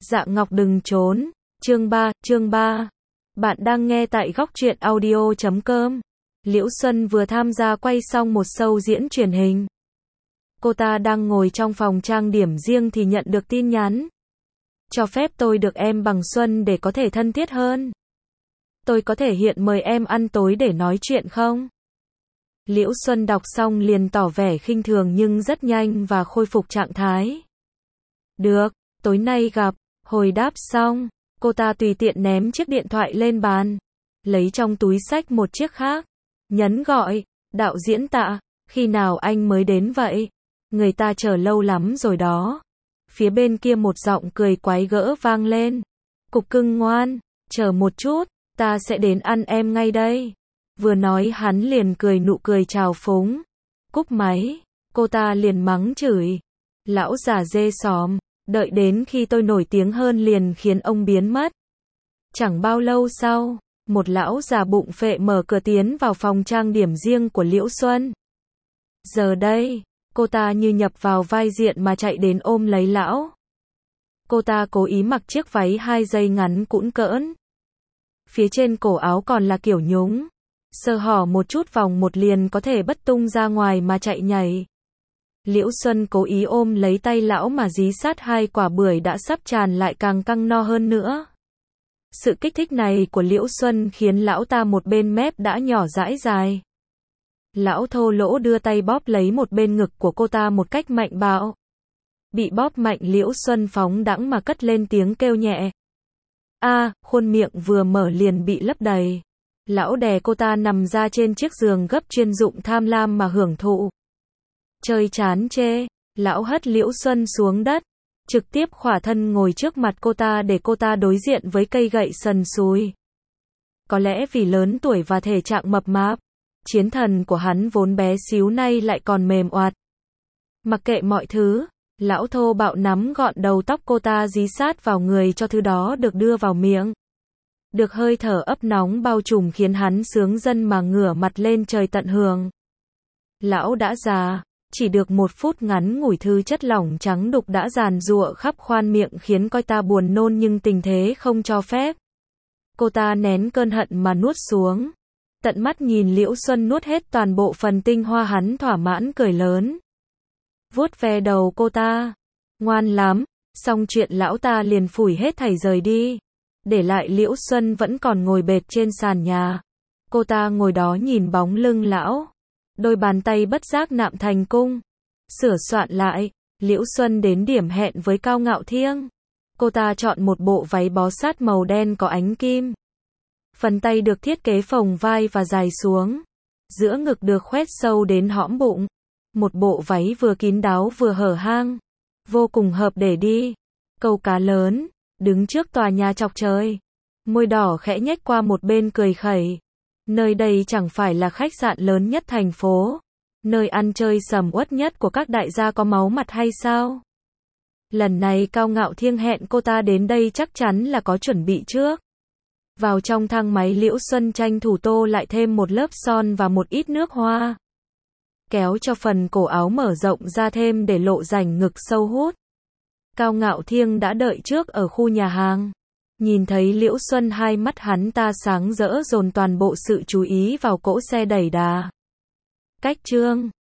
Dạ Ngọc đừng trốn. Chương 3. Bạn đang nghe tại góc truyện audio.com. Liễu Xuân vừa tham gia quay xong một show diễn truyền hình. Cô ta đang ngồi trong phòng trang điểm riêng thì nhận được tin nhắn. Cho phép tôi được em bằng Xuân để có thể thân thiết hơn. Tôi có thể hiện mời em ăn tối để nói chuyện không? Liễu Xuân đọc xong liền tỏ vẻ khinh thường nhưng rất nhanh và khôi phục trạng thái. Được, tối nay gặp. Hồi đáp xong, cô ta tùy tiện ném chiếc điện thoại lên bàn, lấy trong túi xách một chiếc khác, nhấn gọi. Đạo diễn Tạ, khi nào anh mới đến vậy? Người ta chờ lâu lắm rồi đó. Phía bên kia một giọng cười quái gỡ vang lên. Cục cưng ngoan, chờ một chút, ta sẽ đến ăn em ngay đây. Vừa nói hắn liền cười nụ cười trào phúng. Cúp máy, cô ta liền mắng chửi. Lão già dê xóm, đợi đến khi tôi nổi tiếng hơn liền khiến ông biến mất. Chẳng bao lâu sau, một lão già bụng phệ mở cửa tiến vào phòng trang điểm riêng của Liễu Xuân. Giờ đây, cô ta như nhập vào vai diện mà chạy đến ôm lấy lão. Cô ta cố ý mặc chiếc váy 2 dây ngắn cũn cỡn. Phía trên cổ áo còn là kiểu nhúng. Sơ hở một chút vòng một liền có thể bứt tung ra ngoài mà chạy nhảy. Liễu Xuân cố ý ôm lấy tay lão mà dí sát 2 quả bưởi đã sắp tràn lại càng căng no hơn nữa. Sự kích thích này của Liễu Xuân khiến lão ta một bên mép đã nhỏ dãi dài. Lão thô lỗ đưa tay bóp lấy một bên ngực của cô ta một cách mạnh bạo. Bị bóp mạnh Liễu Xuân phóng đãng mà cất lên tiếng kêu nhẹ. Khuôn miệng vừa mở liền bị lấp đầy. Lão đè cô ta nằm ra trên chiếc giường gấp chuyên dụng tham lam mà hưởng thụ. Chơi chán chê, lão hất Liễu Xuân xuống đất, trực tiếp khỏa thân ngồi trước mặt cô ta để cô ta đối diện với cây gậy sần sùi. Có lẽ vì lớn tuổi và thể trạng mập mạp, chiến thần của hắn vốn bé xíu nay lại còn mềm oạt. Mặc kệ mọi thứ, lão thô bạo nắm gọn đầu tóc cô ta dí sát vào người cho thứ đó được đưa vào miệng. Được hơi thở ấp nóng bao trùm khiến hắn sướng dân mà ngửa mặt lên trời tận hưởng. Lão đã già. Chỉ được 1 phút ngắn ngủi thứ chất lỏng trắng đục đã giàn giụa khắp khoang miệng khiến coi ta buồn nôn nhưng tình thế không cho phép. Cô ta nén cơn hận mà nuốt xuống. Tận mắt nhìn Liễu Xuân nuốt hết toàn bộ phần tinh hoa hắn thỏa mãn cười lớn. Vuốt ve đầu cô ta. Ngoan lắm. Xong chuyện lão ta liền phủi hết thảy rời đi. Để lại Liễu Xuân vẫn còn ngồi bệt trên sàn nhà. Cô ta ngồi đó nhìn bóng lưng lão. Đôi bàn tay bất giác nạm thành cung. Sửa soạn lại, Liễu Xuân đến điểm hẹn với Cao Ngạo Thiêng. Cô ta chọn một bộ váy bó sát màu đen có ánh kim. Phần tay được thiết kế phồng vai và dài xuống. Giữa ngực được khoét sâu đến hõm bụng. Một bộ váy vừa kín đáo vừa hở hang. Vô cùng hợp để đi câu cá lớn, đứng trước tòa nhà chọc trời. Môi đỏ khẽ nhếch qua một bên cười khẩy. Nơi đây chẳng phải là khách sạn lớn nhất thành phố, nơi ăn chơi sầm uất nhất của các đại gia có máu mặt hay sao? Lần này Cao Ngạo Thiêng hẹn cô ta đến đây chắc chắn là có chuẩn bị trước. Vào trong thang máy Liễu Xuân tranh thủ tô lại thêm một lớp son và một ít nước hoa. Kéo cho phần cổ áo mở rộng ra thêm để lộ rãnh ngực sâu hút. Cao Ngạo Thiêng đã đợi trước ở khu nhà hàng. Nhìn thấy Liễu Xuân hai mắt hắn ta sáng rỡ dồn toàn bộ sự chú ý vào cỗ xe đẩy đà. Cách chương